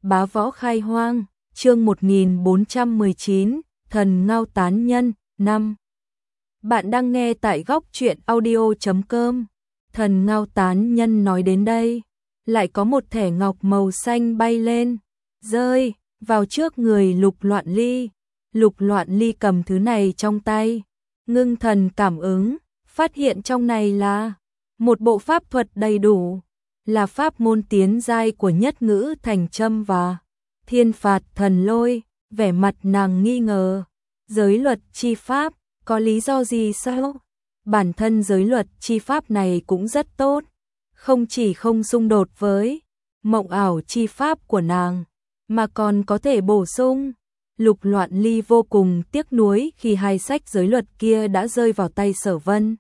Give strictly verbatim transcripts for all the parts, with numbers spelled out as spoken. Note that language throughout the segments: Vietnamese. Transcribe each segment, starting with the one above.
Bá Võ Khai Hoang, chương một nghìn bốn trăm mười chín, Thần Ngao Tán Nhân, năm. Bạn đang nghe tại góc truyện audio chấm com. Thần Ngao Tán Nhân nói đến đây, lại có một thẻ ngọc màu xanh bay lên, rơi vào trước người Lục Loạn Ly. Lục Loạn Ly cầm thứ này trong tay, ngưng thần cảm ứng, phát hiện trong này là một bộ pháp thuật đầy đủ, là pháp môn tiến giai của Nhất Ngữ Thành Châm và Thiên Phạt Thần Lôi. Vẻ mặt nàng nghi ngờ, giới luật chi pháp, có lý do gì sao? Bản thân giới luật chi pháp này cũng rất tốt, không chỉ không xung đột với mộng ảo chi pháp của nàng, mà còn có thể bổ sung. Lục Loạn Ly vô cùng tiếc nuối khi hai sách giới luật kia đã rơi vào tay Sở Vân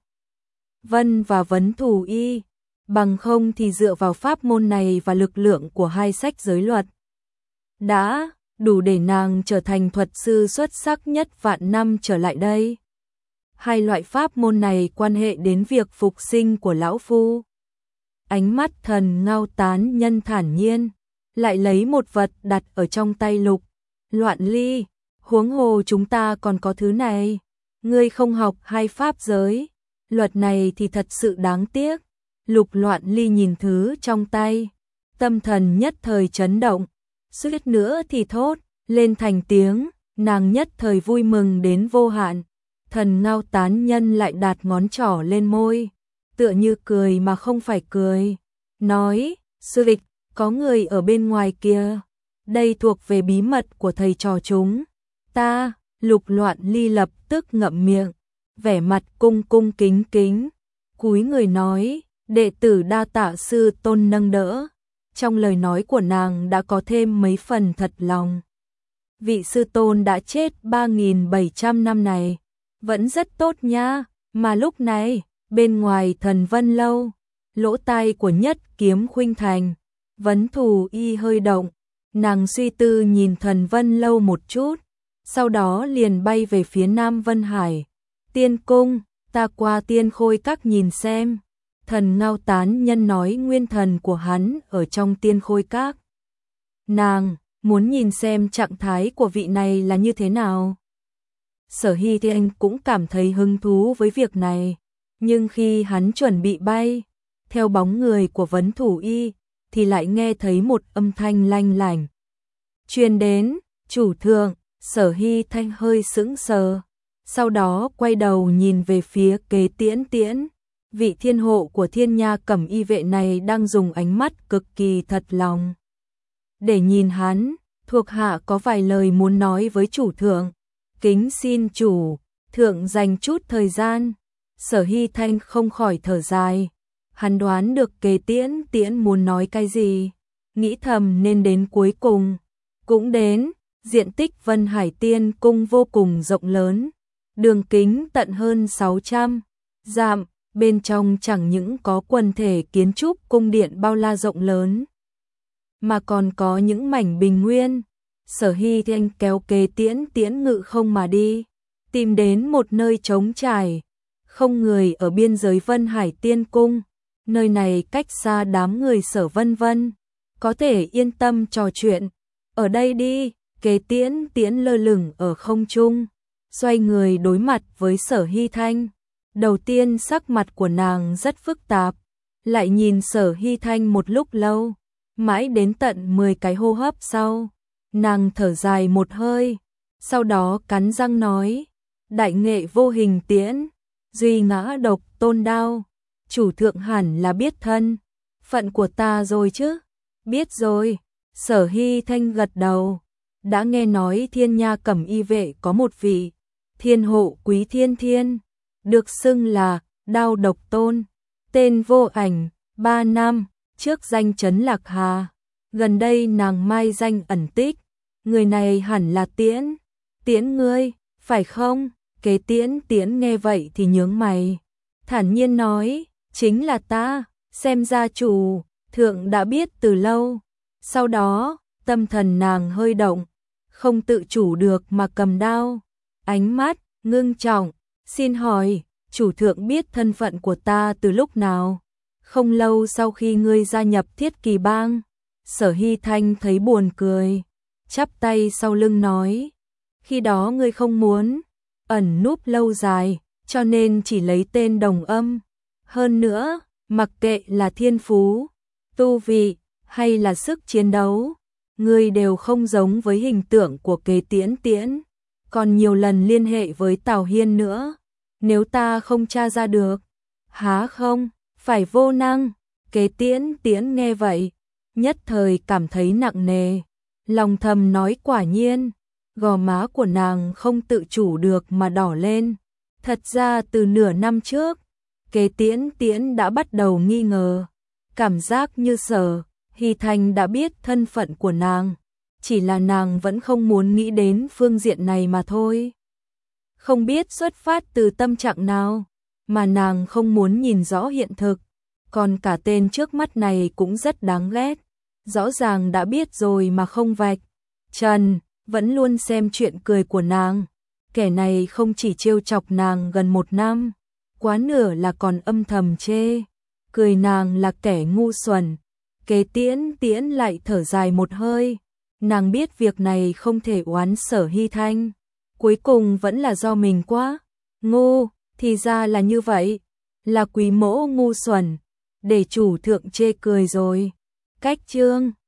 Vân và Vấn Thủ Y, bằng không thì dựa vào pháp môn này và lực lượng của hai sách giới luật đã đủ để nàng trở thành thuật sư xuất sắc nhất vạn năm trở lại đây. Hai loại pháp môn này quan hệ đến việc phục sinh của lão phu. Ánh mắt Thần Ngao Tán Nhân thản nhiên, lại lấy một vật đặt ở trong tay Lục Loạn Ly. Huống hồ chúng ta còn có thứ này, ngươi không học hai pháp giới luật này thì thật sự đáng tiếc. Lục Loạn Ly nhìn thứ trong tay, tâm thần nhất thời chấn động, suýt nữa thì thốt lên thành tiếng. Nàng nhất thời vui mừng đến vô hạn. Thần Ngao Tán Nhân lại đặt ngón trỏ lên môi, tựa như cười mà không phải cười, nói: sư địch, có người ở bên ngoài kia, đây thuộc về bí mật của thầy trò chúng ta. Lục Loạn Ly lập tức ngậm miệng, vẻ mặt cung cung kính kính, cúi người nói: đệ tử đa tạ sư tôn nâng đỡ. Trong lời nói của nàng đã có thêm mấy phần thật lòng. Vị sư tôn đã chết ba nghìn bảy trăm năm này vẫn rất tốt nha. Mà lúc này, bên ngoài Thần Vân Lâu, lỗ tai của Nhất Kiếm Khuynh Thành, Vấn Thủ Y hơi động. Nàng suy tư nhìn Thần Vân Lâu một chút, sau đó liền bay về phía Nam Vân Hải Tiên Cung. Ta qua Tiên Khôi Các nhìn xem. Thần Ngao Tán Nhân nói nguyên thần của hắn ở trong Tiên Khôi Các. Nàng muốn nhìn xem trạng thái của vị này là như thế nào. Sở Hy Thiên cũng cảm thấy hứng thú với việc này, nhưng khi hắn chuẩn bị bay theo bóng người của Vấn Thủ Y, thì lại nghe thấy một âm thanh lanh lảnh truyền đến. Chủ thượng. Sở Hy Thanh hơi sững sờ, sau đó quay đầu nhìn về phía Kế Tiễn Tiễn. Vị thiên hộ của Thiên Nha Cẩm Y vệ này đang dùng ánh mắt cực kỳ thật lòng để nhìn hắn. Thuộc hạ có vài lời muốn nói với chủ thượng, kính xin chủ thượng dành chút thời gian. Sở Hy Thanh không khỏi thở dài, hắn đoán được Kế Tiễn Tiễn muốn nói cái gì, nghĩ thầm nên đến cuối cùng cũng đến. Diện tích Vân Hải Tiên Cung vô cùng rộng lớn, đường kính tận hơn sáu trăm dặm, bên trong chẳng những có quần thể kiến trúc cung điện bao la rộng lớn, mà còn có những mảnh bình nguyên. Sở Hy Thanh kéo Kế Tiễn Tiễn ngự không mà đi, tìm đến một nơi trống trải, không người ở biên giới Vân Hải Tiên Cung. Nơi này cách xa đám người Sở Vân Vân, có thể yên tâm trò chuyện ở đây đi. Kế Tiễn Tiễn lơ lửng ở không trung, xoay người đối mặt với Sở Hy Thanh. Đầu tiên sắc mặt của nàng rất phức tạp, lại nhìn Sở Hy Thanh một lúc lâu, mãi đến tận mười cái hô hấp sau, nàng thở dài một hơi, sau đó cắn răng nói: đại nghệ vô hình tiễn, duy ngã độc tôn đao. Chủ thượng hẳn là biết thân phận của ta rồi chứ? Biết rồi. Sở Hy Thanh gật đầu. Đã nghe nói Thiên Nha Cẩm Y vệ có một vị thiên hộ Quý Thiên Thiên, được xưng là đao độc tôn, tên vô ảnh, ba năm trước danh chấn Lạc Hà. Gần đây nàng mai danh ẩn tích, người này hẳn là Tiễn Tiễn ngươi, phải không? Kế Tiễn Tiễn nghe vậy thì nhướng mày, thản nhiên nói: chính là ta. Xem ra chủ thượng đã biết từ lâu. Sau đó tâm thần nàng hơi động, không tự chủ được mà cầm đao, ánh mắt ngưng trọng. Xin hỏi, chủ thượng biết thân phận của ta từ lúc nào? Không lâu sau khi ngươi gia nhập Thiết Kỳ Bang. Sở Hy Thanh thấy buồn cười, chắp tay sau lưng nói, khi đó ngươi không muốn ẩn núp lâu dài, cho nên chỉ lấy tên đồng âm. Hơn nữa, mặc kệ là thiên phú, tu vị, hay là sức chiến đấu, ngươi đều không giống với hình tượng của Kế Tiễn Tiễn. Còn nhiều lần liên hệ với Tào Hiên nữa, nếu ta không tra ra được, há không, phải vô năng. Kế Tiễn Tiễn nghe vậy, nhất thời cảm thấy nặng nề, lòng thầm nói quả nhiên, gò má của nàng không tự chủ được mà đỏ lên. Thật ra từ nửa năm trước, Kế Tiễn Tiễn đã bắt đầu nghi ngờ, cảm giác như Sở Hy Thanh đã biết thân phận của nàng, chỉ là nàng vẫn không muốn nghĩ đến phương diện này mà thôi. Không biết xuất phát từ tâm trạng nào, mà nàng không muốn nhìn rõ hiện thực, còn cả tên trước mắt này cũng rất đáng ghét, rõ ràng đã biết rồi mà không vạch trần, vẫn luôn xem chuyện cười của nàng. Kẻ này không chỉ trêu chọc nàng gần một năm, quá nửa là còn âm thầm chê cười nàng là kẻ ngu xuẩn. Kế Tiễn Tiễn lại thở dài một hơi, nàng biết việc này không thể oán Sở Hy Thanh, cuối cùng vẫn là do mình quá ngu, thì ra là như vậy, là Quý mỗ ngu xuẩn, để chủ thượng chê cười rồi. Cách chương